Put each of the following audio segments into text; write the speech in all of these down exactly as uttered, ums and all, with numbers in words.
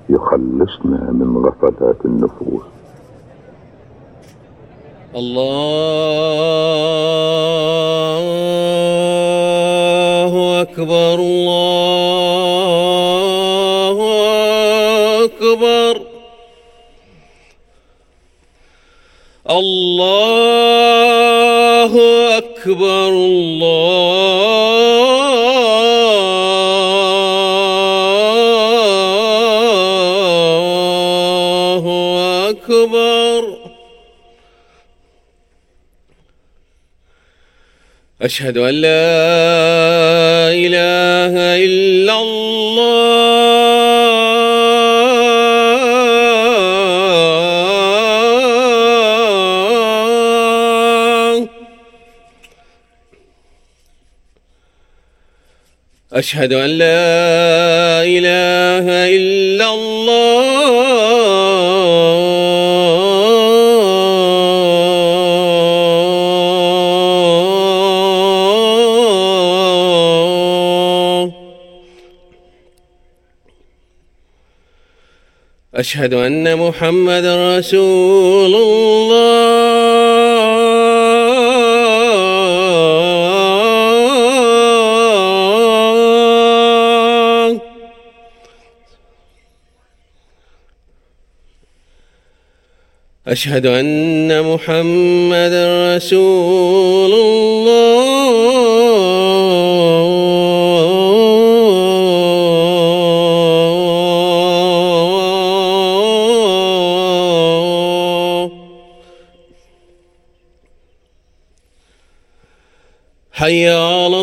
يخلصنا من غفلات النفوس. الله أكبر الله أكبر الله أكبر الله أكبر. أشهد أن لا إله إلا الله. أشهد أن لا إله إلا الله. أشهد أن محمدًا رسول الله. أشهد أن محمدًا رسول الله. حي على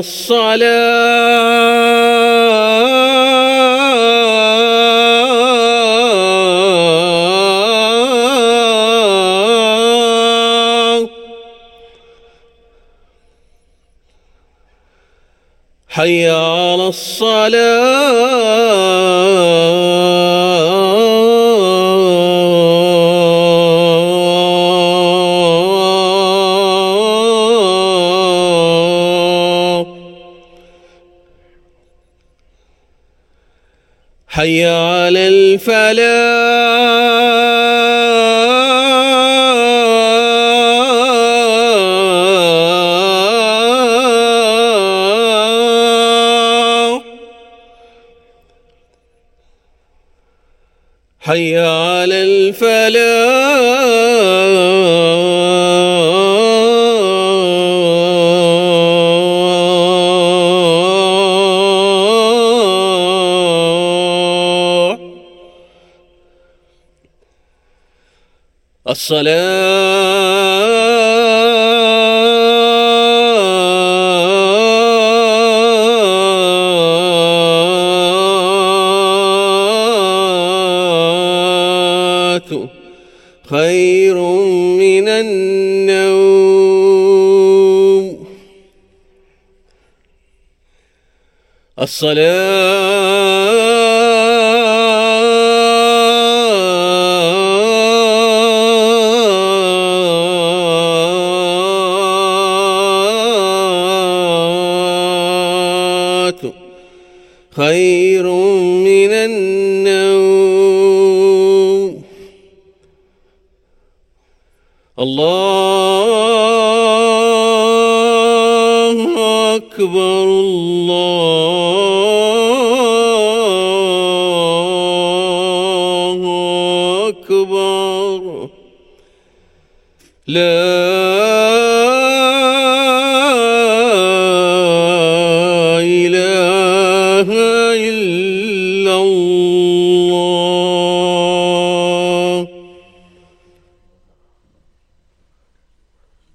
الصلاة. حي على الصلاة. حي على الفلاح. حي على الفلاح. الصلاة خير من النوم. الصلاة خير من النوم. الله أكبر الله أكبر. لا